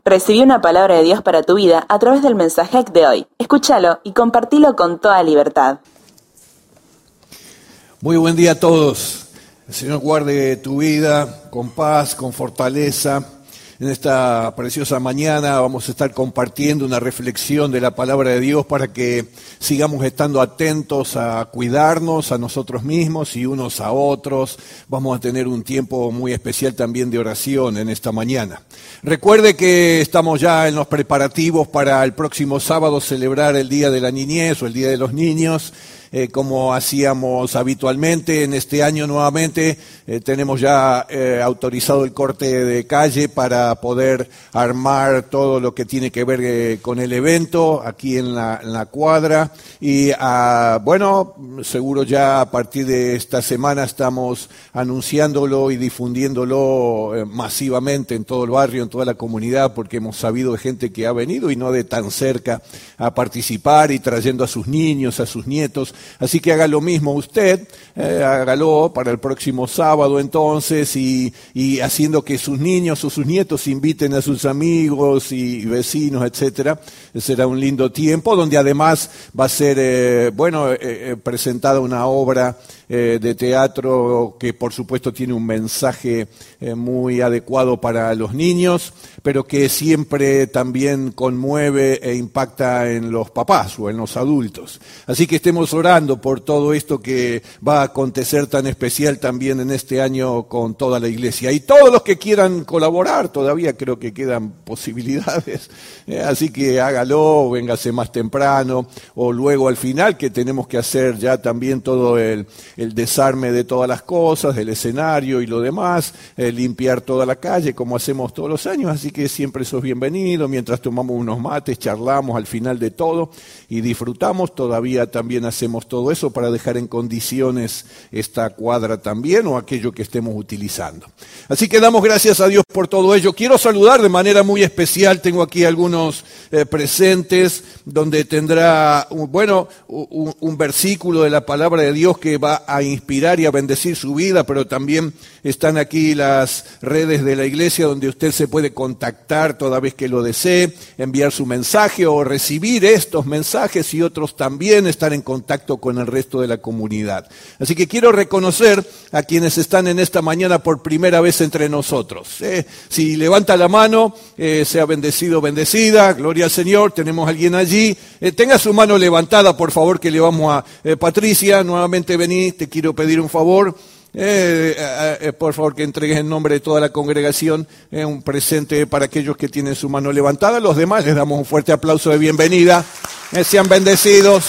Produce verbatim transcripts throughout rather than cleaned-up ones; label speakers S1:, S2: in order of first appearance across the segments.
S1: Recibí una palabra de Dios para tu vida a través del mensaje de hoy. Escúchalo y compartilo con toda libertad.
S2: Muy buen día a todos. El Señor guarde tu vida con paz, con fortaleza. En esta preciosa mañana vamos a estar compartiendo una reflexión de la palabra de Dios para que sigamos estando atentos a cuidarnos a nosotros mismos y unos a otros. Vamos a tener un tiempo muy especial también de oración en esta mañana. Recuerde que estamos ya en los preparativos para el próximo sábado celebrar el Día de la Niñez o el Día de los Niños. Eh, como hacíamos habitualmente. En este año nuevamente eh, tenemos ya eh, autorizado el corte de calle para poder armar todo lo que tiene que ver eh, con el evento aquí en la, en la cuadra y ah, bueno, seguro ya a partir de esta semana estamos anunciándolo y difundiéndolo eh, masivamente en todo el barrio, en toda la comunidad, porque hemos sabido de gente que ha venido y no de tan cerca a participar y trayendo a sus niños, a sus nietos. Así que haga lo mismo usted, eh, hágalo para el próximo sábado entonces y, y haciendo que sus niños o sus nietos inviten a sus amigos y vecinos, etcétera. Será un lindo tiempo donde además va a ser, eh, bueno, eh, eh, presentada una obra eh, de teatro que por supuesto tiene un mensaje eh, muy adecuado para los niños, pero que siempre también conmueve e impacta en los papás o en los adultos. Así que estemos orando por todo esto que va a acontecer tan especial también en este año con toda la iglesia. Y todos los que quieran colaborar, todavía creo que quedan posibilidades, eh, así que hágalo, véngase más temprano o luego al final, que tenemos que hacer ya también todo el, el desarme de todas las cosas, del escenario y lo demás, eh, limpiar toda la calle como hacemos todos los años, así que siempre sos bienvenido, mientras tomamos unos mates, charlamos al final de todo y disfrutamos. Todavía también hacemos todo eso para dejar en condiciones esta cuadra también o aquello que estemos utilizando. Así que damos gracias a Dios por todo ello. Quiero saludar de manera muy especial, tengo aquí algunos eh, presentes donde tendrá, bueno, un, un versículo de la palabra de Dios que va a inspirar y a bendecir su vida, pero también están aquí las redes de la iglesia donde usted se puede contactar toda vez que lo desee, enviar su mensaje o recibir estos mensajes y otros también estar en contacto con el resto de la comunidad. Así que quiero reconocer a quienes están en esta mañana por primera vez entre nosotros. Eh, si levanta la mano, eh, sea bendecido, bendecida, gloria al Señor, tenemos a alguien allí. Eh, tenga su mano levantada, por favor, que le vamos a... Eh, Patricia, nuevamente vení, te quiero pedir un favor. Eh, eh, eh, por favor que entregues en nombre de toda la congregación eh, un presente para aquellos que tienen su mano levantada. Los demás les damos un fuerte aplauso de bienvenida. Eh, sean bendecidos.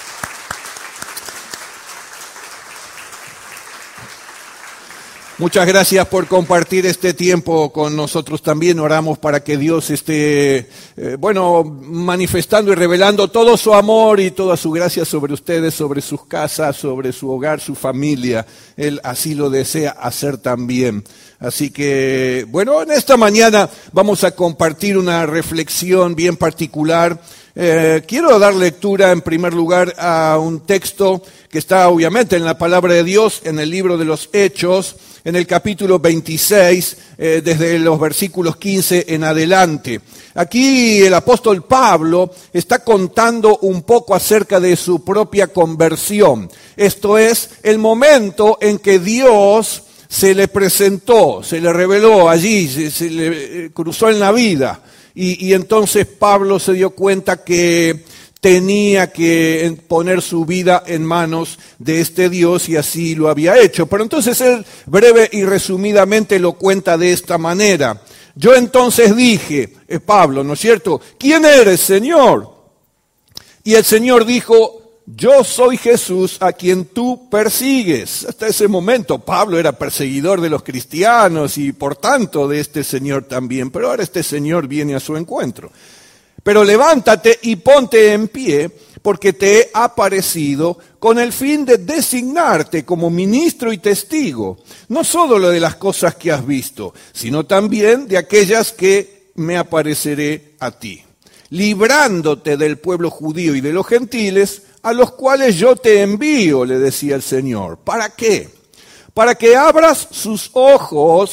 S2: Muchas gracias por compartir este tiempo con nosotros también. Oramos para que Dios esté, eh, bueno, manifestando y revelando todo su amor y toda su gracia sobre ustedes, sobre sus casas, sobre su hogar, su familia. Él así lo desea hacer también. Así que, bueno, en esta mañana vamos a compartir una reflexión bien particular. Eh, quiero dar lectura en primer lugar a un texto que está obviamente en la palabra de Dios, en el libro de los Hechos, en el capítulo veintiséis, eh, desde los versículos quince en adelante. Aquí el apóstol Pablo está contando un poco acerca de su propia conversión. Esto es, el momento en que Dios se le presentó, se le reveló allí, se, se le cruzó en la vida. Y, y entonces Pablo se dio cuenta que tenía que poner su vida en manos de este Dios y así lo había hecho. Pero entonces él breve y resumidamente lo cuenta de esta manera. Yo entonces dije, es Pablo, ¿no es cierto? ¿Quién eres, Señor? Y el Señor dijo, yo soy Jesús a quien tú persigues. Hasta ese momento Pablo era perseguidor de los cristianos y por tanto de este Señor también. Pero ahora este Señor viene a su encuentro. Pero levántate y ponte en pie, porque te he aparecido con el fin de designarte como ministro y testigo, no solo de las cosas que has visto, sino también de aquellas que me apareceré a ti, librándote del pueblo judío y de los gentiles, a los cuales yo te envío, le decía el Señor. ¿Para qué? Para que abras sus ojos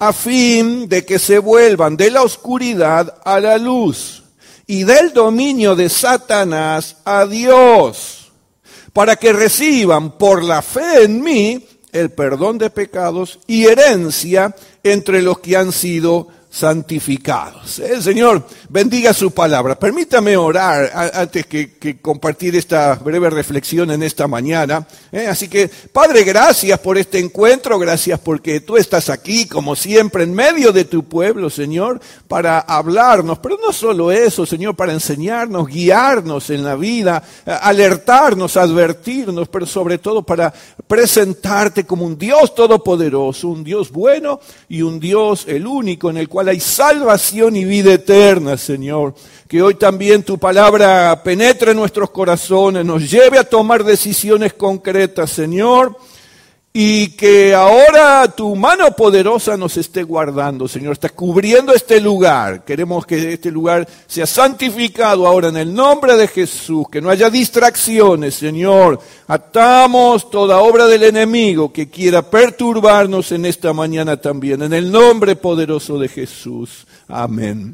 S2: a fin de que se vuelvan de la oscuridad a la luz y del dominio de Satanás a Dios, para que reciban por la fe en mí el perdón de pecados y herencia entre los que han sido santificados. El Señor bendiga su palabra. Permítame orar antes que, que compartir esta breve reflexión en esta mañana. ¿eh? Así que, Padre, gracias por este encuentro, gracias porque tú estás aquí, como siempre, en medio de tu pueblo, Señor, para hablarnos, pero no solo eso, Señor, para enseñarnos, guiarnos en la vida, alertarnos, advertirnos, pero sobre todo para presentarte como un Dios todopoderoso, un Dios bueno y un Dios el único en el cual hay salvación y vida eterna, Señor. Que hoy también tu palabra penetre en nuestros corazones, nos lleve a tomar decisiones concretas, Señor, y que ahora tu mano poderosa nos esté guardando, Señor, está cubriendo este lugar. Queremos que este lugar sea santificado ahora en el nombre de Jesús, que no haya distracciones, Señor. Atamos toda obra del enemigo que quiera perturbarnos en esta mañana también, en el nombre poderoso de Jesús. Amén.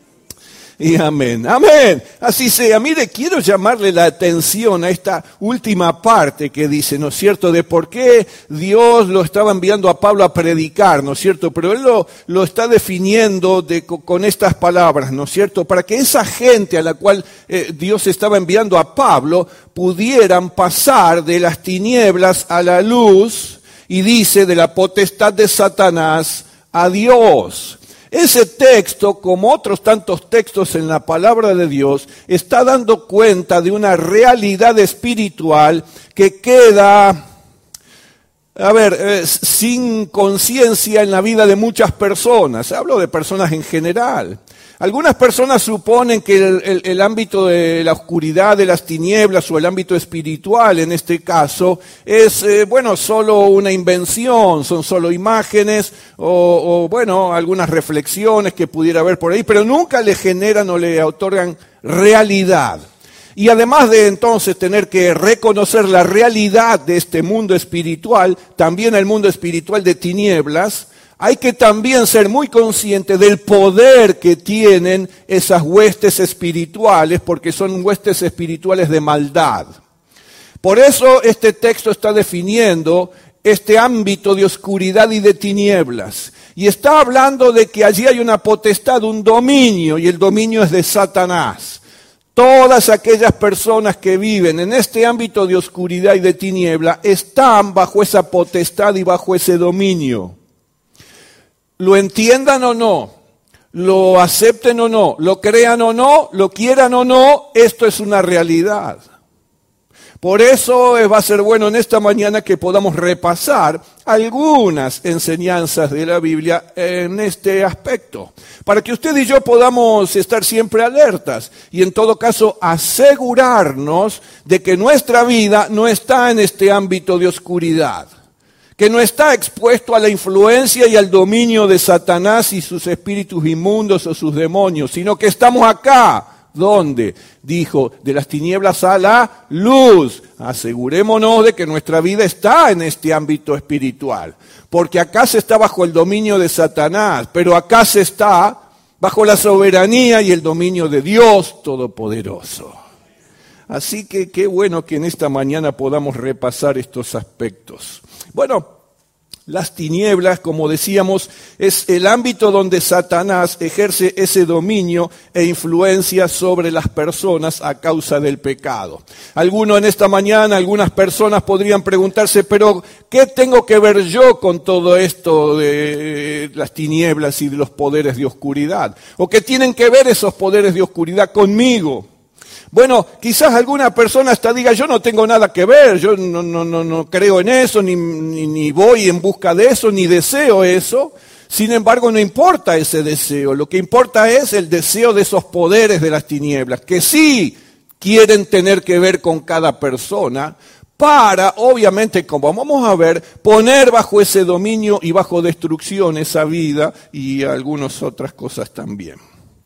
S2: Y amén, amén, así sea. Mire, quiero llamarle la atención a esta última parte que dice, ¿no es cierto?, de por qué Dios lo estaba enviando a Pablo a predicar, ¿no es cierto? Pero él lo, lo está definiendo de, con estas palabras, ¿no es cierto?, para que esa gente a la cual eh, Dios estaba enviando a Pablo pudieran pasar de las tinieblas a la luz, y dice, de la potestad de Satanás a Dios. Ese texto, como otros tantos textos en la palabra de Dios, está dando cuenta de una realidad espiritual que queda, a ver, eh, sin conciencia en la vida de muchas personas. Hablo de personas en general. Algunas personas suponen que el, el, el ámbito de la oscuridad, de las tinieblas, o el ámbito espiritual en este caso, es, eh, bueno, solo una invención, son solo imágenes, o, o, bueno, algunas reflexiones que pudiera haber por ahí, pero nunca le generan o le otorgan realidad. Y además de entonces tener que reconocer la realidad de este mundo espiritual, también el mundo espiritual de tinieblas, hay que también ser muy consciente del poder que tienen esas huestes espirituales, porque son huestes espirituales de maldad. Por eso este texto está definiendo este ámbito de oscuridad y de tinieblas. Y está hablando de que allí hay una potestad, un dominio, y el dominio es de Satanás. Todas aquellas personas que viven en este ámbito de oscuridad y de tiniebla están bajo esa potestad y bajo ese dominio. Lo entiendan o no, lo acepten o no, lo crean o no, lo quieran o no, esto es una realidad. Por eso va a ser bueno en esta mañana que podamos repasar algunas enseñanzas de la Biblia en este aspecto, para que usted y yo podamos estar siempre alertas y en todo caso asegurarnos de que nuestra vida no está en este ámbito de oscuridad, que no está expuesto a la influencia y al dominio de Satanás y sus espíritus inmundos o sus demonios, sino que estamos acá. ¿Dónde? Dijo, de las tinieblas a la luz. Asegurémonos de que nuestra vida está en este ámbito espiritual, porque acá se está bajo el dominio de Satanás, pero acá se está bajo la soberanía y el dominio de Dios Todopoderoso. Así que qué bueno que en esta mañana podamos repasar estos aspectos. Bueno, las tinieblas, como decíamos, es el ámbito donde Satanás ejerce ese dominio e influencia sobre las personas a causa del pecado. Algunos en esta mañana, algunas personas podrían preguntarse, pero ¿qué tengo que ver yo con todo esto de las tinieblas y de los poderes de oscuridad? ¿O qué tienen que ver esos poderes de oscuridad conmigo? Bueno, quizás alguna persona hasta diga, yo no tengo nada que ver, yo no, no, no, no creo en eso, ni, ni, ni voy en busca de eso, ni deseo eso. Sin embargo, no importa ese deseo, lo que importa es el deseo de esos poderes de las tinieblas, que sí quieren tener que ver con cada persona, para, obviamente, como vamos a ver, poner bajo ese dominio y bajo destrucción esa vida y algunas otras cosas también.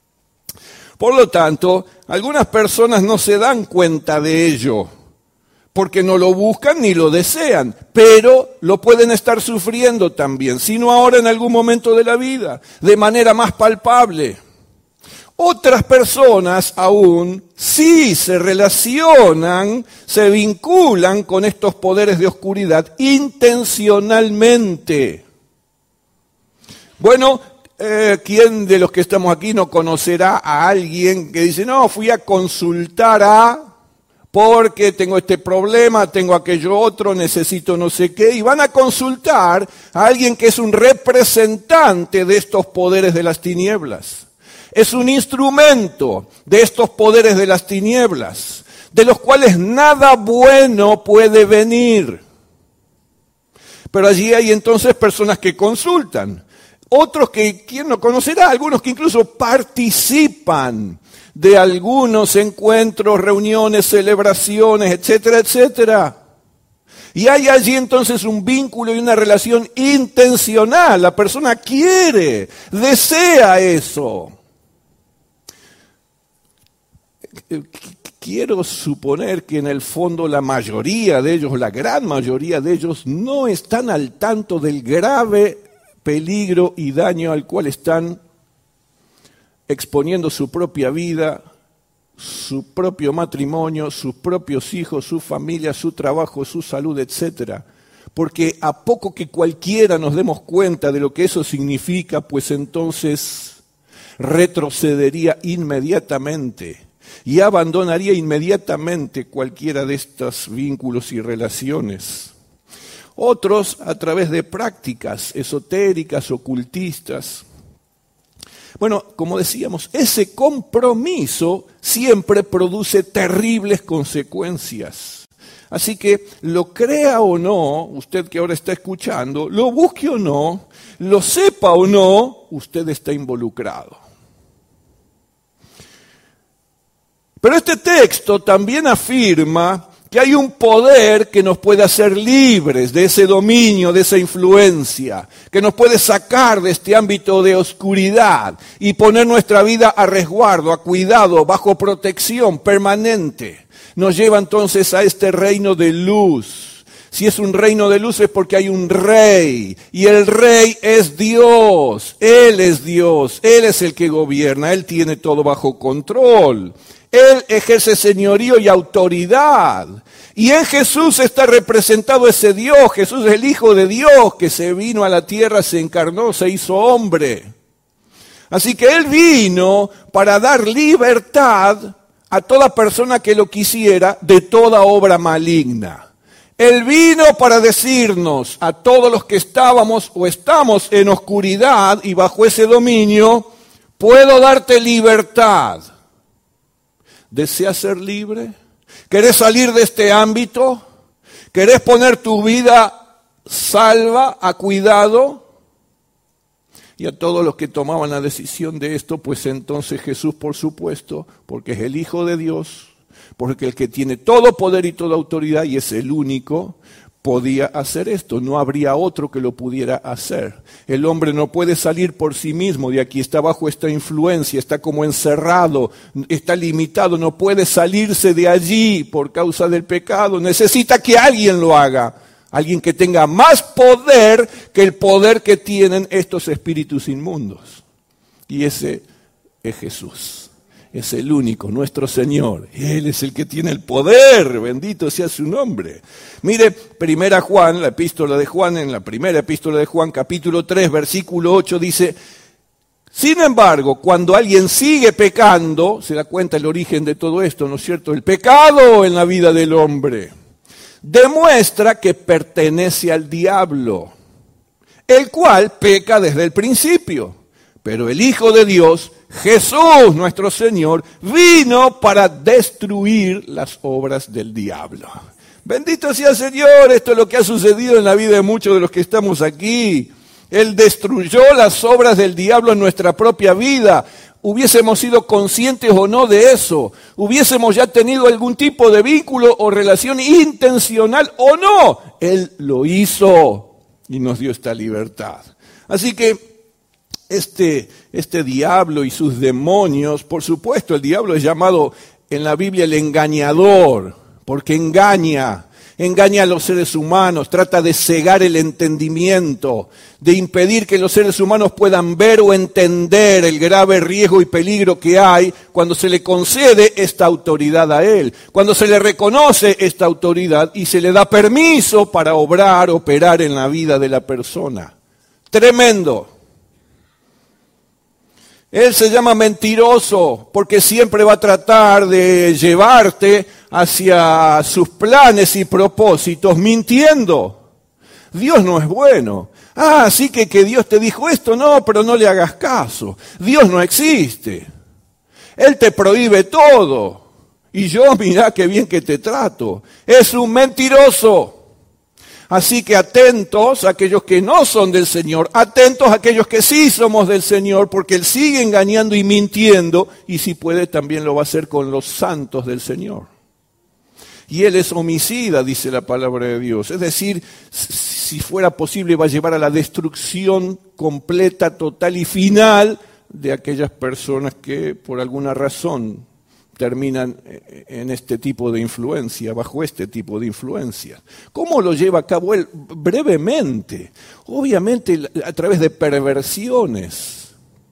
S2: Por lo tanto, algunas personas no se dan cuenta de ello, porque no lo buscan ni lo desean, pero lo pueden estar sufriendo también, sino ahora en algún momento de la vida, de manera más palpable. Otras personas aún sí se relacionan, se vinculan con estos poderes de oscuridad intencionalmente. Bueno, eh, ¿quién de los que estamos aquí no conocerá a alguien que dice, no, fui a consultar a, porque tengo este problema, tengo aquello otro, necesito no sé qué, y van a consultar a alguien que es un representante de estos poderes de las tinieblas? Es un instrumento de estos poderes de las tinieblas, de los cuales nada bueno puede venir. Pero allí hay entonces personas que consultan, otros que, ¿quién no conocerá? Algunos que incluso participan de algunos encuentros, reuniones, celebraciones, etcétera, etcétera. Y hay allí entonces un vínculo y una relación intencional. La persona quiere, desea eso. Quiero suponer que en el fondo la mayoría de ellos, la gran mayoría de ellos, no están al tanto del grave peligro y daño al cual están exponiendo su propia vida, su propio matrimonio, sus propios hijos, su familia, su trabajo, su salud, etcétera. Porque a poco que cualquiera nos demos cuenta de lo que eso significa, pues entonces retrocedería inmediatamente y abandonaría inmediatamente cualquiera de estos vínculos y relaciones. Otros a través de prácticas esotéricas, ocultistas. Bueno, como decíamos, ese compromiso siempre produce terribles consecuencias. Así que lo crea o no, usted que ahora está escuchando, lo busque o no, lo sepa o no, usted está involucrado. Pero este texto también afirma que hay un poder que nos puede hacer libres de ese dominio, de esa influencia, que nos puede sacar de este ámbito de oscuridad y poner nuestra vida a resguardo, a cuidado, bajo protección permanente. Nos lleva entonces a este reino de luz. Si es un reino de luz es porque hay un rey, y el rey es Dios. Él es Dios, Él es el que gobierna, Él tiene todo bajo control. Él ejerce señorío y autoridad. Y en Jesús está representado ese Dios. Jesús es el Hijo de Dios que se vino a la tierra, se encarnó, se hizo hombre. Así que Él vino para dar libertad a toda persona que lo quisiera de toda obra maligna. Él vino para decirnos a todos los que estábamos o estamos en oscuridad y bajo ese dominio, puedo darte libertad. ¿Deseas ser libre? ¿Querés salir de este ámbito? ¿Querés poner tu vida salva, a cuidado? Y a todos los que tomaban la decisión de esto, pues entonces Jesús, por supuesto, porque es el Hijo de Dios, porque el que tiene todo poder y toda autoridad y es el único, podía hacer esto, no habría otro que lo pudiera hacer. El hombre no puede salir por sí mismo de aquí, está bajo esta influencia, está como encerrado, está limitado, no puede salirse de allí por causa del pecado, necesita que alguien lo haga, alguien que tenga más poder que el poder que tienen estos espíritus inmundos. Y ese es Jesús. Es el único, nuestro Señor. Él es el que tiene el poder, bendito sea su nombre. Mire, primera Juan, la epístola de Juan, en la primera epístola de Juan, capítulo tres, versículo ocho, dice, sin embargo, cuando alguien sigue pecando, se da cuenta el origen de todo esto, ¿no es cierto? El pecado en la vida del hombre demuestra que pertenece al diablo, el cual peca desde el principio. Pero el Hijo de Dios, Jesús nuestro Señor, vino para destruir las obras del diablo. Bendito sea el Señor, esto es lo que ha sucedido en la vida de muchos de los que estamos aquí. Él destruyó las obras del diablo en nuestra propia vida. Hubiésemos sido conscientes o no de eso, hubiésemos ya tenido algún tipo de vínculo o relación intencional o no, Él lo hizo y nos dio esta libertad. Así que Este, este diablo y sus demonios, por supuesto, el diablo es llamado en la Biblia el engañador, porque engaña, engaña a los seres humanos, trata de cegar el entendimiento, de impedir que los seres humanos puedan ver o entender el grave riesgo y peligro que hay cuando se le concede esta autoridad a él, cuando se le reconoce esta autoridad y se le da permiso para obrar, operar en la vida de la persona. Tremendo. Él se llama mentiroso porque siempre va a tratar de llevarte hacia sus planes y propósitos mintiendo. Dios no es bueno. Ah, sí que, que Dios te dijo esto, no, pero no le hagas caso. Dios no existe. Él te prohíbe todo. Y yo, mirá qué bien que te trato. Es un mentiroso. Así que atentos a aquellos que no son del Señor, atentos a aquellos que sí somos del Señor, porque Él sigue engañando y mintiendo, y si puede también lo va a hacer con los santos del Señor. Y Él es homicida, dice la palabra de Dios. Es decir, si fuera posible va a llevar a la destrucción completa, total y final de aquellas personas que por alguna razón terminan en este tipo de influencia, bajo este tipo de influencia. ¿Cómo lo lleva a cabo él? Brevemente, obviamente a través de perversiones.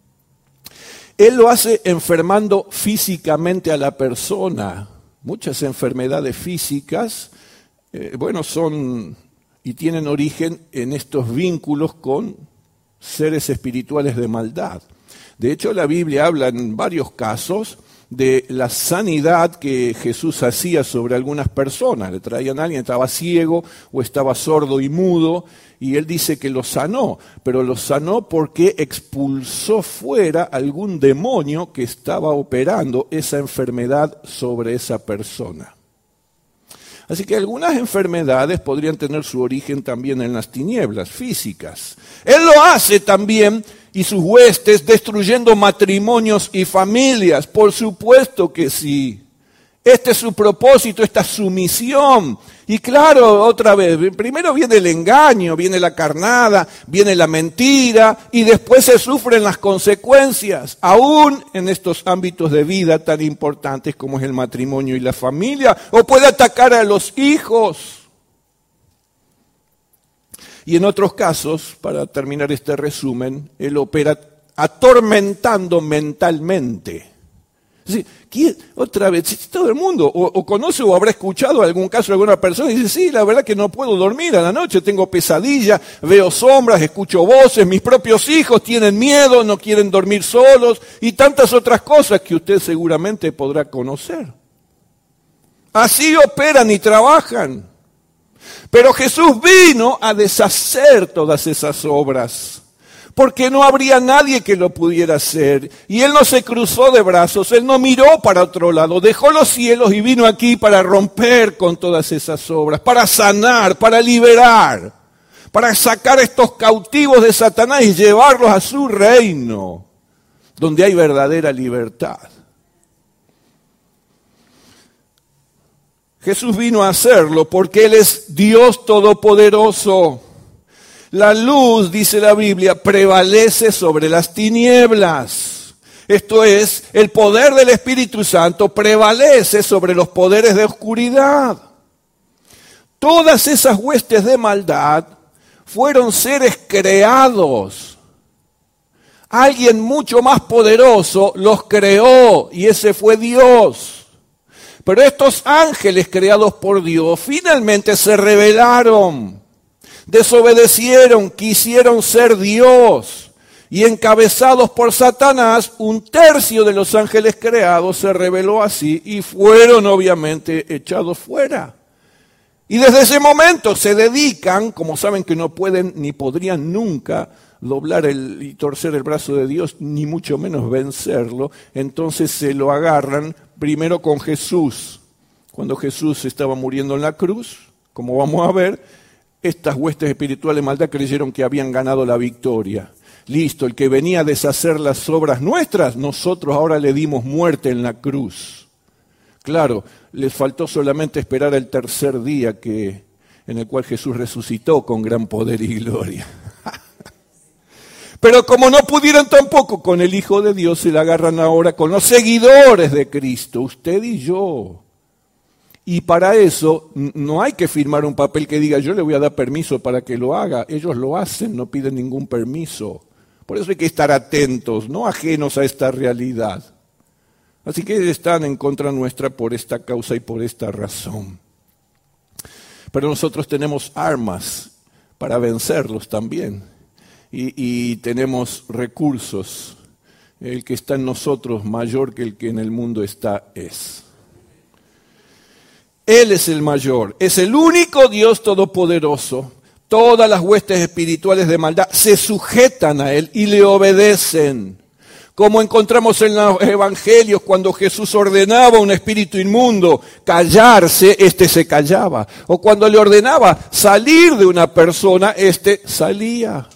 S2: Él lo hace enfermando físicamente a la persona. Muchas enfermedades físicas, eh, bueno, son y tienen origen en estos vínculos con seres espirituales de maldad. De hecho, la Biblia habla en varios casos de la sanidad que Jesús hacía sobre algunas personas. Le traían a alguien, estaba ciego o estaba sordo y mudo, y él dice que lo sanó, pero lo sanó porque expulsó fuera algún demonio que estaba operando esa enfermedad sobre esa persona. Así que algunas enfermedades podrían tener su origen también en las tinieblas físicas. Él lo hace también, y sus huestes, destruyendo matrimonios y familias. Por supuesto que sí. Este es su propósito, esta es su misión. Y claro, otra vez, primero viene el engaño, viene la carnada, viene la mentira, y después se sufren las consecuencias, aún en estos ámbitos de vida tan importantes como es el matrimonio y la familia, o puede atacar a los hijos. Y en otros casos, para terminar este resumen, él opera atormentando mentalmente. Sí, ¿quién? Otra vez, todo el mundo o, o conoce o habrá escuchado algún caso de alguna persona y dice, sí, la verdad que no puedo dormir a la noche, tengo pesadillas, veo sombras, escucho voces, mis propios hijos tienen miedo, no quieren dormir solos y tantas otras cosas que usted seguramente podrá conocer. Así operan y trabajan. Pero Jesús vino a deshacer todas esas obras, porque no habría nadie que lo pudiera hacer. Y Él no se cruzó de brazos, Él no miró para otro lado, dejó los cielos y vino aquí para romper con todas esas obras, para sanar, para liberar, para sacar a estos cautivos de Satanás y llevarlos a su reino, donde hay verdadera libertad. Jesús vino a hacerlo porque Él es Dios Todopoderoso. La luz, dice la Biblia, prevalece sobre las tinieblas. Esto es, el poder del Espíritu Santo prevalece sobre los poderes de oscuridad. Todas esas huestes de maldad fueron seres creados. Alguien mucho más poderoso los creó y ese fue Dios. Pero estos ángeles creados por Dios finalmente se rebelaron, desobedecieron, quisieron ser Dios. Y encabezados por Satanás, un tercio de los ángeles creados se rebeló así y fueron obviamente echados fuera. Y desde ese momento se dedican, como saben que no pueden ni podrían nunca doblar el, y torcer el brazo de Dios, ni mucho menos vencerlo, entonces se lo agarran primero con Jesús. Cuando Jesús estaba muriendo en la cruz, como vamos a ver, estas huestes espirituales de maldad creyeron que habían ganado la victoria. Listo, el que venía a deshacer las obras nuestras, nosotros ahora le dimos muerte en la cruz. Claro, les faltó solamente esperar el tercer día que, en el cual Jesús resucitó con gran poder y gloria. Pero como no pudieron tampoco con el Hijo de Dios, se la agarran ahora con los seguidores de Cristo, usted y yo. Y para eso no hay que firmar un papel que diga yo le voy a dar permiso para que lo haga. Ellos lo hacen, no piden ningún permiso. Por eso hay que estar atentos, no ajenos a esta realidad. Así que están en contra nuestra por esta causa y por esta razón. Pero nosotros tenemos armas para vencerlos también. Y, y tenemos recursos. El que está en nosotros mayor que el que en el mundo está es. Él es el mayor, es el único Dios todopoderoso. Todas las huestes espirituales de maldad se sujetan a Él y le obedecen. Como encontramos en los evangelios, cuando Jesús ordenaba a un espíritu inmundo callarse, éste se callaba. O cuando le ordenaba salir de una persona, éste salía.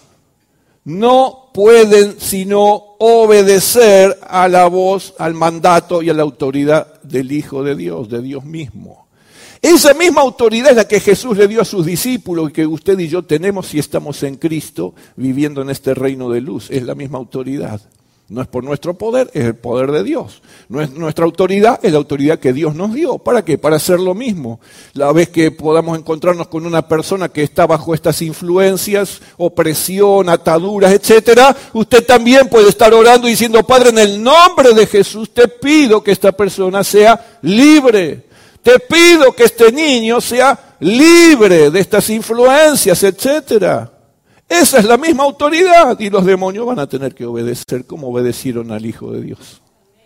S2: No pueden sino obedecer a la voz, al mandato y a la autoridad del Hijo de Dios, de Dios mismo. Esa misma autoridad es la que Jesús le dio a sus discípulos y que usted y yo tenemos si estamos en Cristo viviendo en este reino de luz. Es la misma autoridad. No es por nuestro poder, es el poder de Dios. No es nuestra autoridad, es la autoridad que Dios nos dio. ¿Para qué? Para hacer lo mismo. La vez que podamos encontrarnos con una persona que está bajo estas influencias, opresión, ataduras, etcétera, usted también puede estar orando y diciendo, Padre, en el nombre de Jesús te pido que esta persona sea libre. Te pido que este niño sea libre de estas influencias, etcétera. Esa es la misma autoridad y los demonios van a tener que obedecer como obedecieron al Hijo de Dios.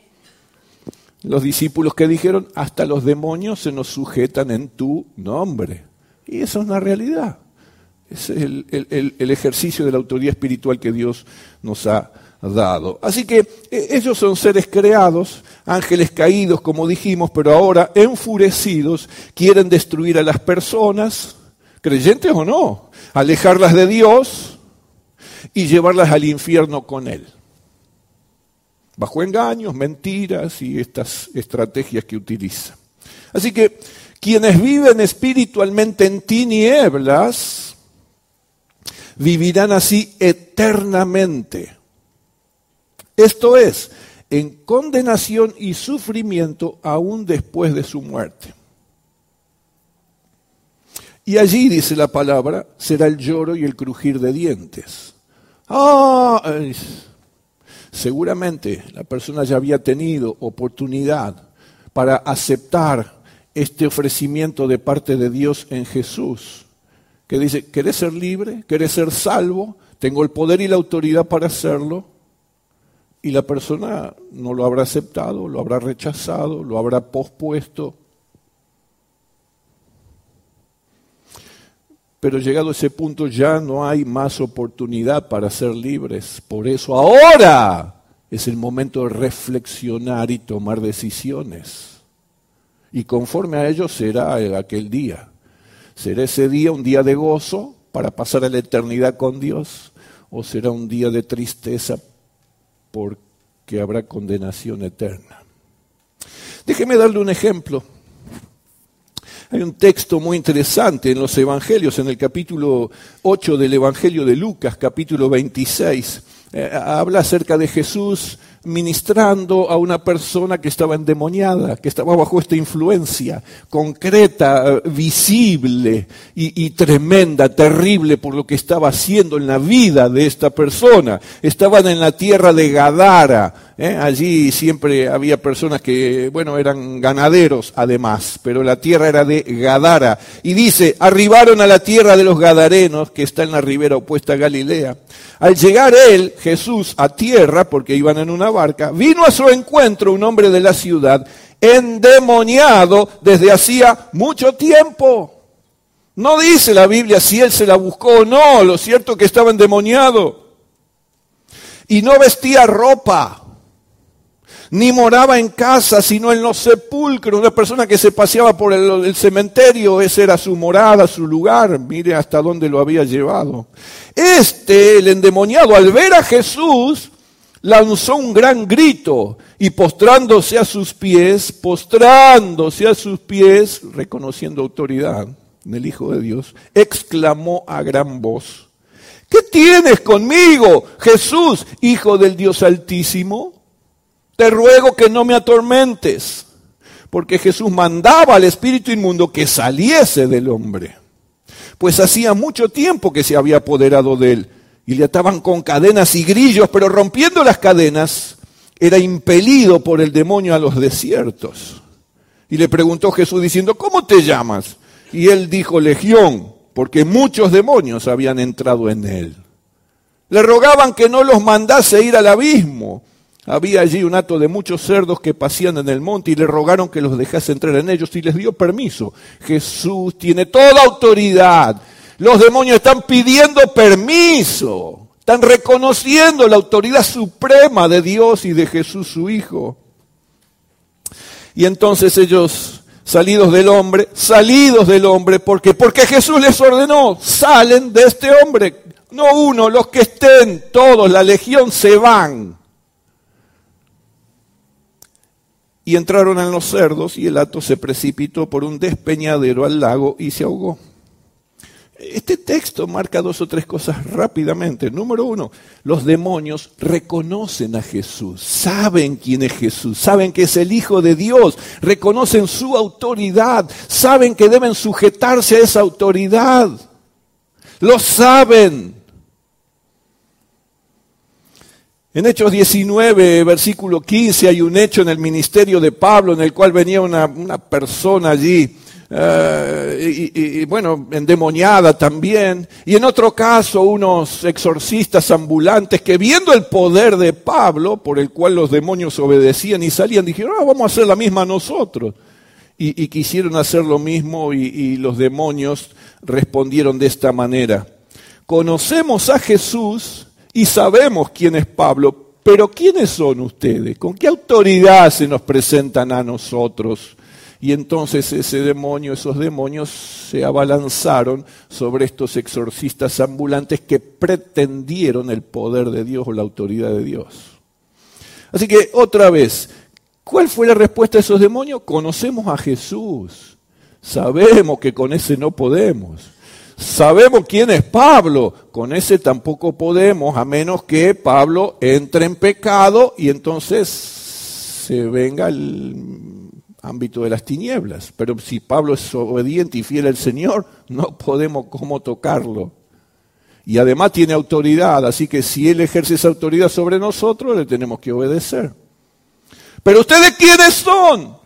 S2: Los discípulos que dijeron, hasta los demonios se nos sujetan en tu nombre. Y eso es una realidad. Ese es el, el, el ejercicio de la autoridad espiritual que Dios nos ha dado. Así que eh, ellos son seres creados, ángeles caídos, como dijimos, pero ahora enfurecidos, quieren destruir a las personas, creyentes o no, alejarlas de Dios y llevarlas al infierno con Él. Bajo engaños, mentiras y estas estrategias que utilizan. Así que quienes viven espiritualmente en tinieblas, vivirán así eternamente. Esto es, en condenación y sufrimiento aún después de su muerte. Y allí, dice la palabra, será el lloro y el crujir de dientes. Ah, seguramente la persona ya había tenido oportunidad para aceptar este ofrecimiento de parte de Dios en Jesús, que dice, ¿querés ser libre? ¿Querés ser salvo? Tengo el poder y la autoridad para hacerlo. Y la persona no lo habrá aceptado, lo habrá rechazado, lo habrá pospuesto. Pero llegado a ese punto ya no hay más oportunidad para ser libres. Por eso ahora es el momento de reflexionar y tomar decisiones. Y conforme a ello será aquel día. ¿Será ese día un día de gozo para pasar a la eternidad con Dios? ¿O será un día de tristeza porque habrá condenación eterna? Déjeme darle un ejemplo. Hay un texto muy interesante en los Evangelios, en el capítulo ocho del Evangelio de Lucas, capítulo veintiséis. Eh, habla acerca de Jesús ministrando a una persona que estaba endemoniada, que estaba bajo esta influencia concreta, visible y, y tremenda, terrible por lo que estaba haciendo en la vida de esta persona. Estaban en la tierra de Gadara. ¿eh? Allí siempre había personas que, bueno, eran ganaderos además, pero la tierra era de Gadara. Y dice, arribaron a la tierra de los Gadarenos, que está en la ribera opuesta a Galilea. Al llegar él, Jesús, a tierra, porque iban en una barca, vino a su encuentro un hombre de la ciudad, endemoniado desde hacía mucho tiempo. No dice la Biblia si él se la buscó o no, lo cierto es que estaba endemoniado. Y no vestía ropa, ni moraba en casa, sino en los sepulcros. Una persona que se paseaba por el, el cementerio, esa era su morada, su lugar. Mire hasta dónde lo había llevado. Este, el endemoniado, al ver a Jesús, lanzó un gran grito y postrándose a sus pies, postrándose a sus pies, reconociendo autoridad en el Hijo de Dios, exclamó a gran voz, ¿qué tienes conmigo, Jesús, Hijo del Dios Altísimo? Te ruego que no me atormentes, porque Jesús mandaba al espíritu inmundo que saliese del hombre, pues hacía mucho tiempo que se había apoderado de él, y le ataban con cadenas y grillos, pero rompiendo las cadenas, era impelido por el demonio a los desiertos. Y le preguntó Jesús diciendo, ¿cómo te llamas? Y él dijo, Legión, porque muchos demonios habían entrado en él. Le rogaban que no los mandase ir al abismo. Había allí un hato de muchos cerdos que pasían en el monte y le rogaron que los dejase entrar en ellos y les dio permiso. Jesús tiene toda autoridad. Los demonios están pidiendo permiso. Están reconociendo la autoridad suprema de Dios y de Jesús su Hijo. Y entonces ellos, salidos del hombre, salidos del hombre, ¿por qué? Porque Jesús les ordenó, salen de este hombre. No uno, los que estén, todos, la legión se van. Y entraron en los cerdos y el hato se precipitó por un despeñadero al lago y se ahogó. Este texto marca dos o tres cosas rápidamente. Número uno, los demonios reconocen a Jesús, saben quién es Jesús, saben que es el Hijo de Dios, reconocen su autoridad, saben que deben sujetarse a esa autoridad. Lo saben. En Hechos diecinueve, versículo quince, hay un hecho en el ministerio de Pablo en el cual venía una, una persona allí, uh, y, y, y bueno, endemoniada también. Y en otro caso, unos exorcistas ambulantes que viendo el poder de Pablo, por el cual los demonios obedecían y salían, dijeron, ah, vamos a hacer la misma nosotros. Y, y quisieron hacer lo mismo y, y los demonios respondieron de esta manera. Conocemos a Jesús y sabemos quién es Pablo, pero ¿quiénes son ustedes? ¿Con qué autoridad se nos presentan a nosotros? Y entonces ese demonio, esos demonios se abalanzaron sobre estos exorcistas ambulantes que pretendieron el poder de Dios o la autoridad de Dios. Así que otra vez, ¿cuál fue la respuesta de esos demonios? Conocemos a Jesús, sabemos que con ese no podemos. Sabemos quién es Pablo, con ese tampoco podemos, a menos que Pablo entre en pecado y entonces se venga al ámbito de las tinieblas. Pero si Pablo es obediente y fiel al Señor, no podemos cómo tocarlo. Y además tiene autoridad, así que si Él ejerce esa autoridad sobre nosotros, le tenemos que obedecer. Pero ¿ustedes quiénes son?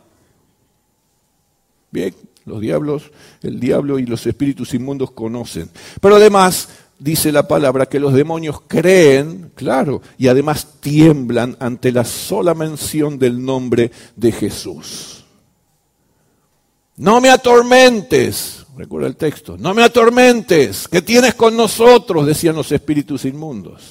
S2: Bien. Los diablos, el diablo y los espíritus inmundos conocen. Pero además, dice la palabra, que los demonios creen, claro, y además tiemblan ante la sola mención del nombre de Jesús. No me atormentes, recuerda el texto, no me atormentes, ¿qué tienes con nosotros? Decían los espíritus inmundos.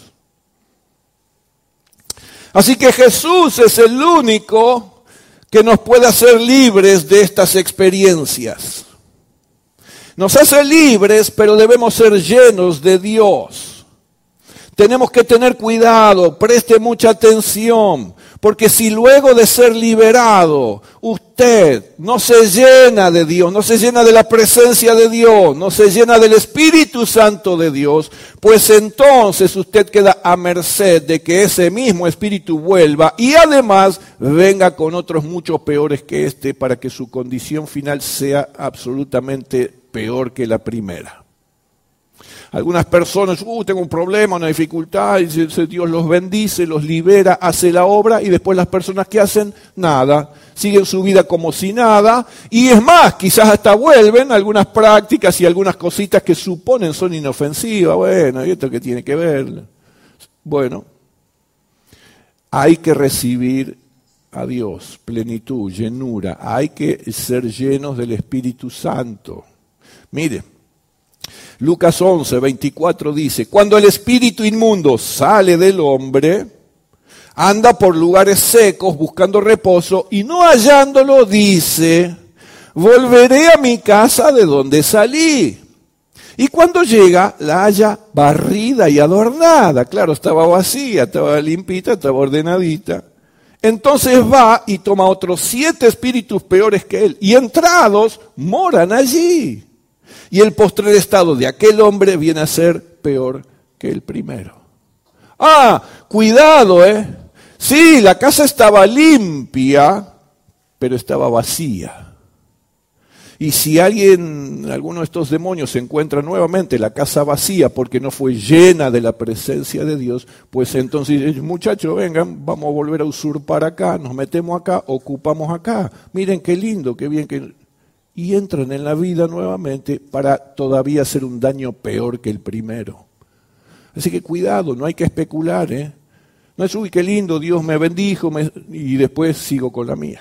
S2: Así que Jesús es el único que nos puede hacer libres de estas experiencias. Nos hace libres, pero debemos ser llenos de Dios. Tenemos que tener cuidado, preste mucha atención, porque si luego de ser liberado, usted no se llena de Dios, no se llena de la presencia de Dios, no se llena del Espíritu Santo de Dios, pues entonces usted queda a merced de que ese mismo Espíritu vuelva y además venga con otros mucho peores que este para que su condición final sea absolutamente peor que la primera. Algunas personas, uh, tengo un problema, una dificultad, y Dios los bendice, los libera, hace la obra, y después las personas que hacen nada, siguen su vida como si nada, y es más, quizás hasta vuelven algunas prácticas y algunas cositas que suponen son inofensivas. Bueno, ¿y esto qué tiene que ver? Bueno, hay que recibir a Dios, plenitud, llenura, hay que ser llenos del Espíritu Santo. Mire, Lucas once, veinticuatro dice, cuando el espíritu inmundo sale del hombre, anda por lugares secos buscando reposo y no hallándolo dice, volveré a mi casa de donde salí. Y cuando llega, la halla barrida y adornada. Claro, estaba vacía, estaba limpita, estaba ordenadita. Entonces va y toma otros siete espíritus peores que él y entrados moran allí. Y el postrer estado de aquel hombre viene a ser peor que el primero. Ah, cuidado, ¿eh? Sí, la casa estaba limpia, pero estaba vacía. Y si alguien, alguno de estos demonios se encuentra nuevamente la casa vacía porque no fue llena de la presencia de Dios, pues entonces, muchachos, vengan, vamos a volver a usurpar acá, nos metemos acá, ocupamos acá. Miren qué lindo, qué bien que... Y entran en la vida nuevamente para todavía hacer un daño peor que el primero. Así que cuidado, no hay que especular, ¿eh? No es, uy, qué lindo, Dios me bendijo, me... y después sigo con la mía.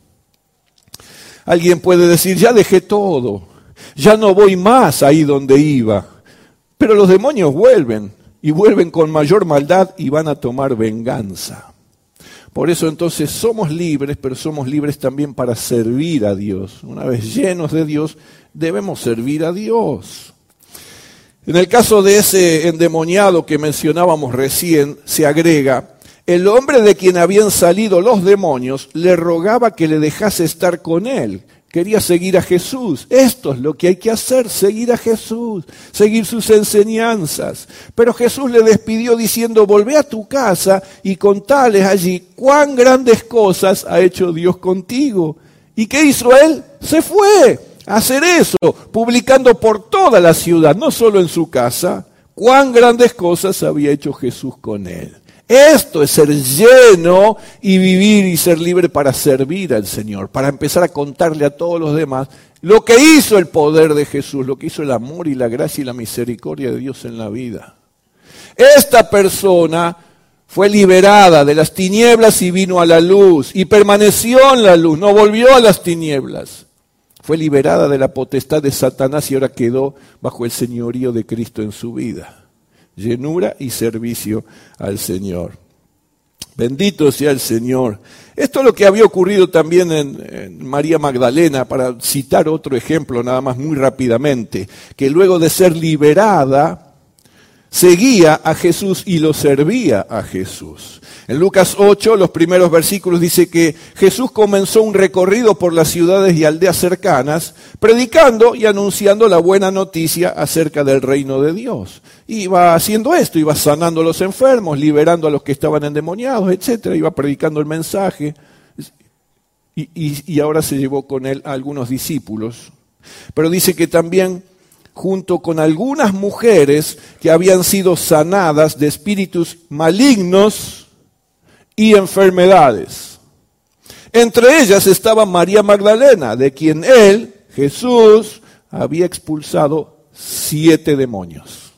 S2: Alguien puede decir, ya dejé todo, ya no voy más ahí donde iba. Pero los demonios vuelven, y vuelven con mayor maldad y van a tomar venganza. Por eso entonces somos libres, pero somos libres también para servir a Dios. Una vez llenos de Dios, debemos servir a Dios. En el caso de ese endemoniado que mencionábamos recién, se agrega, el hombre de quien habían salido los demonios le rogaba que le dejase estar con él. Quería seguir a Jesús. Esto es lo que hay que hacer, seguir a Jesús, seguir sus enseñanzas. Pero Jesús le despidió diciendo, volvé a tu casa y contales allí cuán grandes cosas ha hecho Dios contigo. ¿Y qué hizo él? Se fue a hacer eso, publicando por toda la ciudad, no solo en su casa, cuán grandes cosas había hecho Jesús con él. Esto es ser lleno y vivir y ser libre para servir al Señor, para empezar a contarle a todos los demás lo que hizo el poder de Jesús, lo que hizo el amor y la gracia y la misericordia de Dios en la vida. Esta persona fue liberada de las tinieblas y vino a la luz y permaneció en la luz, no volvió a las tinieblas. Fue liberada de la potestad de Satanás y ahora quedó bajo el señorío de Cristo en su vida. Llenura y servicio al Señor. Bendito sea el Señor. Esto es lo que había ocurrido también en, en María Magdalena, para citar otro ejemplo nada más muy rápidamente, que luego de ser liberada, seguía a Jesús y lo servía a Jesús. En Lucas ocho, los primeros versículos, dice que Jesús comenzó un recorrido por las ciudades y aldeas cercanas, predicando y anunciando la buena noticia acerca del reino de Dios. Iba haciendo esto, iba sanando a los enfermos, liberando a los que estaban endemoniados, etcétera. Iba predicando el mensaje. Y, y, y ahora se llevó con él a algunos discípulos. Pero dice que también, junto con algunas mujeres que habían sido sanadas de espíritus malignos y enfermedades. Entre ellas estaba María Magdalena, de quien él, Jesús, había expulsado siete demonios.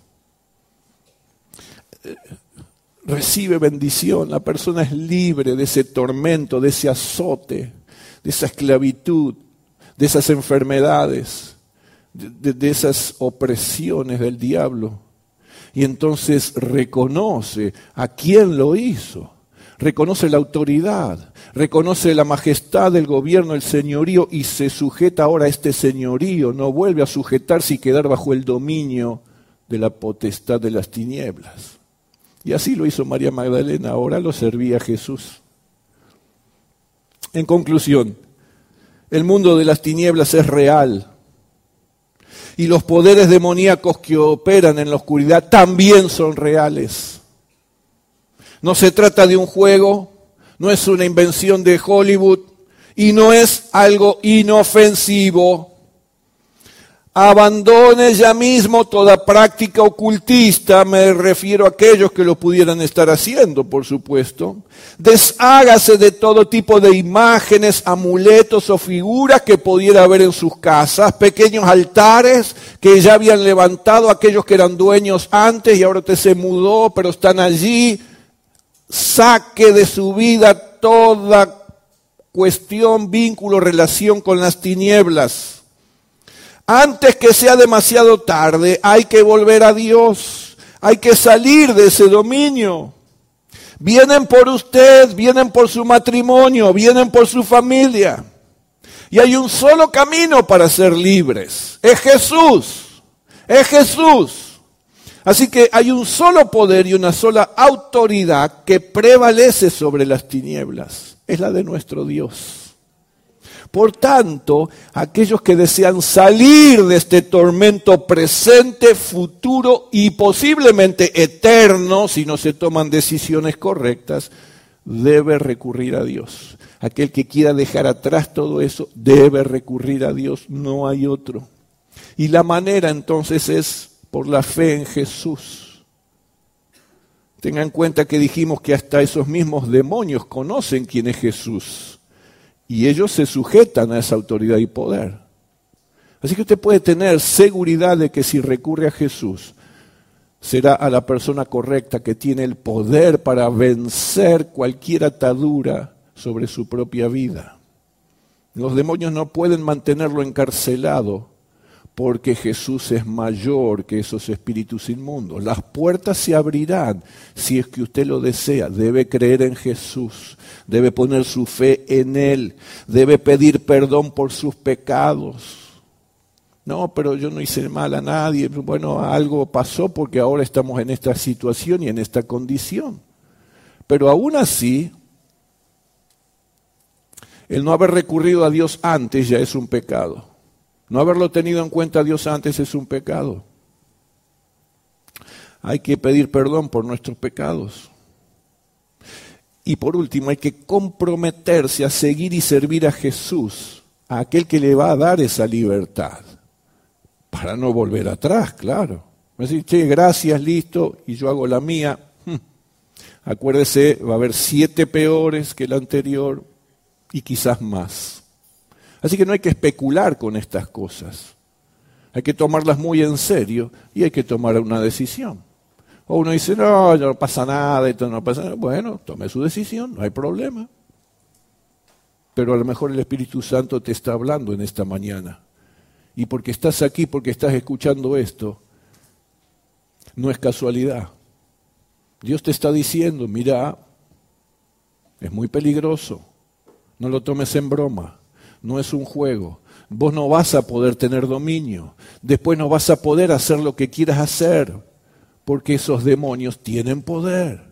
S2: Recibe bendición, la persona es libre de ese tormento, de ese azote, de esa esclavitud, de esas enfermedades, de, de, de esas opresiones del diablo. Y entonces reconoce a quién lo hizo. Reconoce la autoridad, reconoce la majestad del gobierno, el señorío, y se sujeta ahora a este señorío, no vuelve a sujetarse y quedar bajo el dominio de la potestad de las tinieblas. Y así lo hizo María Magdalena, ahora lo servía a Jesús. En conclusión, el mundo de las tinieblas es real, y los poderes demoníacos que operan en la oscuridad también son reales. No se trata de un juego, no es una invención de Hollywood y no es algo inofensivo. Abandone ya mismo toda práctica ocultista, me refiero a aquellos que lo pudieran estar haciendo, por supuesto. Deshágase de todo tipo de imágenes, amuletos o figuras que pudiera haber en sus casas, pequeños altares que ya habían levantado aquellos que eran dueños antes y ahora usted se mudó, pero están allí. Saque de su vida toda cuestión, vínculo, relación con las tinieblas. Antes que sea demasiado tarde, hay que volver a Dios. Hay que salir de ese dominio. Vienen por usted, vienen por su matrimonio, vienen por su familia. Y hay un solo camino para ser libres. Es Jesús. Es Jesús. Así que hay un solo poder y una sola autoridad que prevalece sobre las tinieblas. Es la de nuestro Dios. Por tanto, aquellos que desean salir de este tormento presente, futuro y posiblemente eterno, si no se toman decisiones correctas, deben recurrir a Dios. Aquel que quiera dejar atrás todo eso debe recurrir a Dios, no hay otro. Y la manera entonces es por la fe en Jesús. Tengan en cuenta que dijimos que hasta esos mismos demonios conocen quién es Jesús y ellos se sujetan a esa autoridad y poder. Así que usted puede tener seguridad de que si recurre a Jesús, será a la persona correcta que tiene el poder para vencer cualquier atadura sobre su propia vida. Los demonios no pueden mantenerlo encarcelado porque Jesús es mayor que esos espíritus inmundos. Las puertas se abrirán si es que usted lo desea. Debe creer en Jesús, debe poner su fe en Él, debe pedir perdón por sus pecados. No, pero yo no hice mal a nadie. Bueno, algo pasó porque ahora estamos en esta situación y en esta condición. Pero aún así, el no haber recurrido a Dios antes ya es un pecado. No haberlo tenido en cuenta a Dios antes es un pecado. Hay que pedir perdón por nuestros pecados. Y por último, hay que comprometerse a seguir y servir a Jesús, a aquel que le va a dar esa libertad. Para no volver atrás, claro. Me decís, che, gracias, listo, y yo hago la mía. Acuérdese, va a haber siete peores que el anterior y quizás más. Así que no hay que especular con estas cosas. Hay que tomarlas muy en serio y hay que tomar una decisión. O uno dice, no, no pasa nada, esto no pasa nada. Bueno, tome su decisión, no hay problema. Pero a lo mejor el Espíritu Santo te está hablando en esta mañana. Y porque estás aquí, porque estás escuchando esto, no es casualidad. Dios te está diciendo, mira, es muy peligroso, no lo tomes en broma, no es un juego. Vos no vas a poder tener dominio, después no vas a poder hacer lo que quieras hacer, porque esos demonios tienen poder.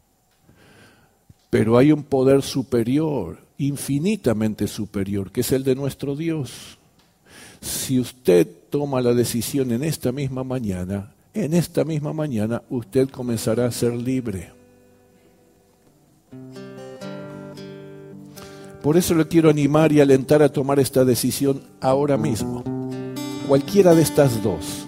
S2: Pero hay un poder superior, infinitamente superior, que es el de nuestro Dios. Si usted toma la decisión en esta misma mañana, en esta misma mañana usted comenzará a ser libre. Por eso le quiero animar y alentar a tomar esta decisión ahora mismo. Cualquiera de estas dos.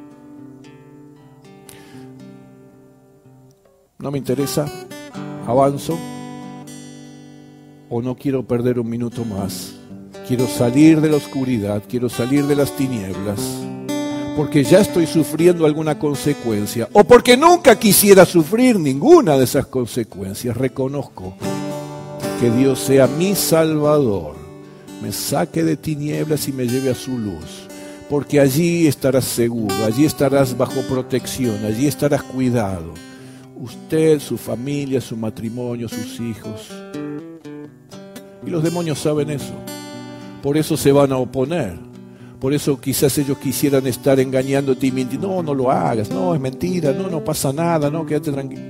S2: No me interesa, avanzo, o no quiero perder un minuto más. Quiero salir de la oscuridad, quiero salir de las tinieblas, porque ya estoy sufriendo alguna consecuencia, o porque nunca quisiera sufrir ninguna de esas consecuencias. Reconozco que Dios sea mi Salvador, me saque de tinieblas y me lleve a su luz, porque allí estarás seguro, allí estarás bajo protección, allí estarás cuidado. Usted, su familia, su matrimonio, sus hijos. Y los demonios saben eso. Por eso se van a oponer. Por eso quizás ellos quisieran estar engañándote y mintiendo. No, no lo hagas. No, es mentira. No, no pasa nada. No, quédate tranquilo.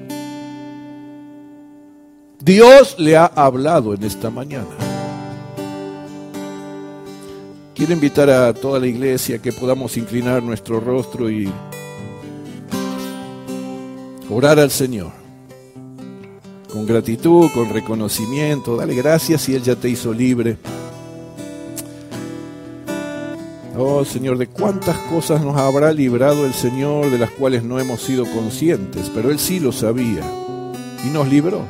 S2: Dios le ha hablado en esta mañana. Quiero invitar a toda la iglesia que podamos inclinar nuestro rostro y orar al Señor. Con gratitud, con reconocimiento. Dale gracias si Él ya te hizo libre. Oh Señor, de cuántas cosas nos habrá librado el Señor de las cuales no hemos sido conscientes, pero Él sí lo sabía y nos libró.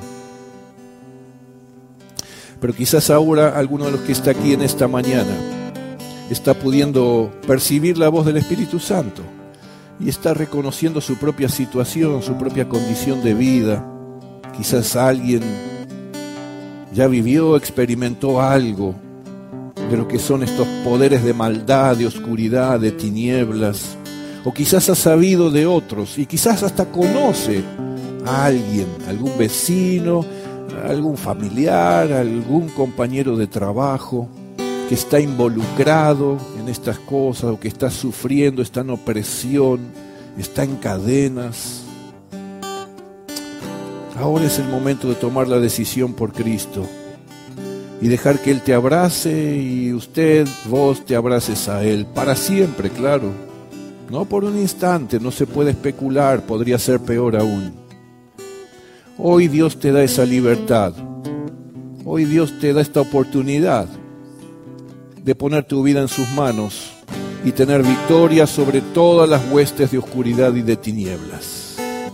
S2: Pero quizás ahora alguno de los que está aquí en esta mañana está pudiendo percibir la voz del Espíritu Santo y está reconociendo su propia situación, su propia condición de vida. Quizás alguien ya vivió, experimentó algo de lo que son estos poderes de maldad, de oscuridad, de tinieblas. O quizás ha sabido de otros y quizás hasta conoce a alguien, algún vecino, algún familiar, algún compañero de trabajo que está involucrado en estas cosas o que está sufriendo, está en opresión, está en cadenas. Ahora es el momento de tomar la decisión por Cristo y dejar que Él te abrace y usted, vos te abraces a Él, para siempre, claro. No por un instante, no se puede especular, podría ser peor aún. Hoy Dios te da esa libertad Hoy Dios te da esta oportunidad de poner tu vida en sus manos y tener victoria sobre todas las huestes de oscuridad y de tinieblas.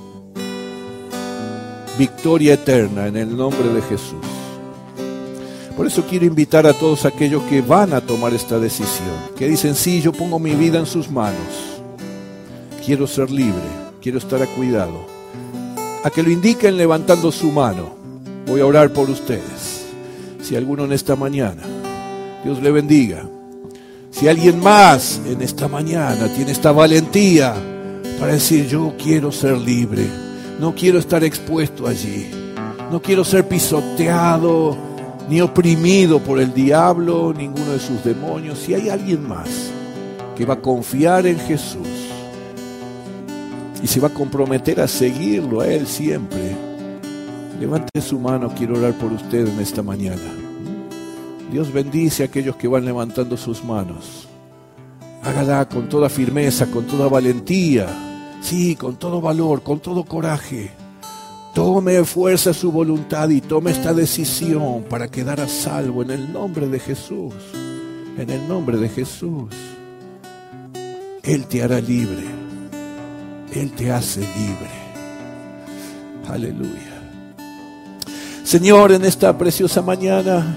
S2: Victoria eterna en el nombre de Jesús. Por eso quiero invitar a todos aquellos que van a tomar esta decisión, que dicen, sí, yo pongo mi vida en sus manos. Quiero ser libre, quiero estar a cuidado. A que lo indiquen levantando su mano. Voy a orar por ustedes. Si alguno en esta mañana, Dios le bendiga. Si alguien más en esta mañana tiene esta valentía para decir, yo quiero ser libre, no quiero estar expuesto allí, no quiero ser pisoteado ni oprimido por el diablo, ninguno de sus demonios. Si hay alguien más que va a confiar en Jesús y se va a comprometer a seguirlo a Él siempre, levante su mano, quiero orar por usted en esta mañana. Dios bendice a aquellos que van levantando sus manos. Hágala con toda firmeza, con toda valentía, sí, con todo valor, con todo coraje. Tome fuerza su voluntad y tome esta decisión para quedar a salvo en el nombre de Jesús. En el nombre de Jesús. Él te hará libre. Él te hace libre. Aleluya. Señor, en esta preciosa mañana,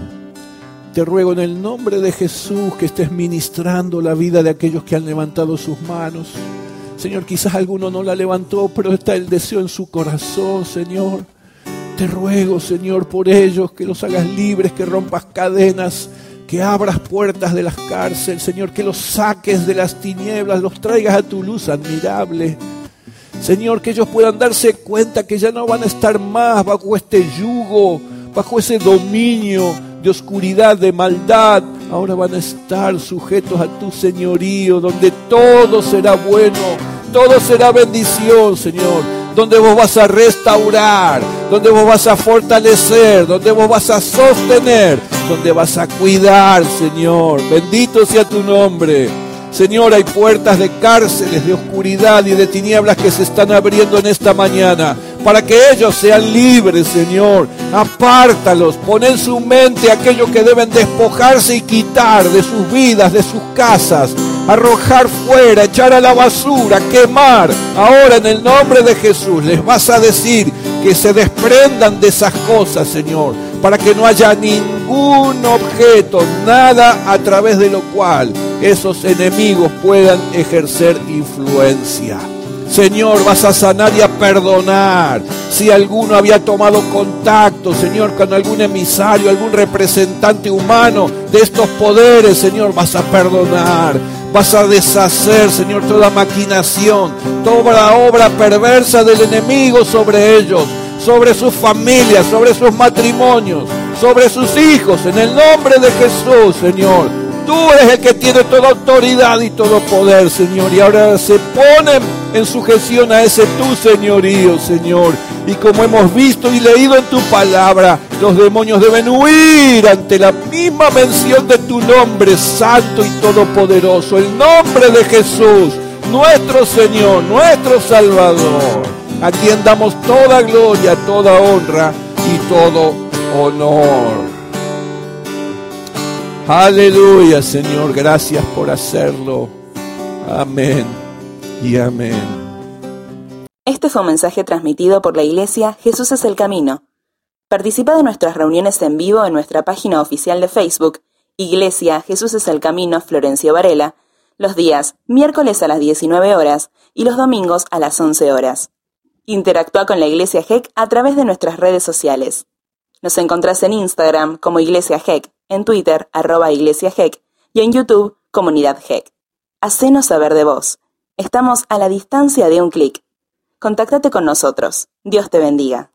S2: te ruego en el nombre de Jesús que estés ministrando la vida de aquellos que han levantado sus manos. Señor, quizás alguno no la levantó, pero está el deseo en su corazón, Señor. Te ruego, Señor, por ellos, que los hagas libres, que rompas cadenas, que abras puertas de las cárceles, Señor, que los saques de las tinieblas, los traigas a tu luz admirable. Señor, que ellos puedan darse cuenta que ya no van a estar más bajo este yugo, bajo ese dominio de oscuridad, de maldad. Ahora van a estar sujetos a tu señorío, donde todo será bueno, todo será bendición, Señor. Donde vos vas a restaurar, donde vos vas a fortalecer, donde vos vas a sostener, donde vas a cuidar, Señor. Bendito sea tu nombre. Señor, hay puertas de cárceles, de oscuridad y de tinieblas que se están abriendo en esta mañana, para que ellos sean libres, Señor. Apártalos, pon en su mente aquello que deben despojarse y quitar de sus vidas, de sus casas, arrojar fuera, echar a la basura, quemar. Ahora en el nombre de Jesús les vas a decir que se desprendan de esas cosas, Señor, para que no haya ningún objeto, nada a través de lo cual esos enemigos puedan ejercer influencia. Señor, vas a sanar y a perdonar. Si alguno había tomado contacto, Señor, con algún emisario, algún representante humano de estos poderes, Señor, vas a perdonar. Vas a deshacer, Señor, toda maquinación, toda obra perversa del enemigo sobre ellos, sobre sus familias, sobre sus matrimonios, sobre sus hijos, en el nombre de Jesús, Señor. Tú eres el que tiene toda autoridad y todo poder, Señor, y ahora se ponen en sujeción a ese tu señorío, Señor. Y como hemos visto y leído en tu palabra, los demonios deben huir ante la misma mención de tu nombre santo y todopoderoso, el nombre de Jesús, nuestro Señor, nuestro Salvador, a quien damos toda gloria, toda honra y todo honor. Aleluya, Señor, gracias por hacerlo. Amén y amén.
S1: Este fue un mensaje transmitido por la Iglesia Jesús es el Camino. Participa de nuestras reuniones en vivo en nuestra página oficial de Facebook, Iglesia Jesús es el Camino Florencio Varela, los días miércoles a las diecinueve horas y los domingos a las once horas. Interactúa con la Iglesia G E C a través de nuestras redes sociales. Nos encontrás en Instagram como Iglesia G E C, en Twitter, arroba Iglesia G E C, y en YouTube, Comunidad G E C. Hacenos saber de vos. Estamos a la distancia de un clic. Contáctate con nosotros. Dios te bendiga.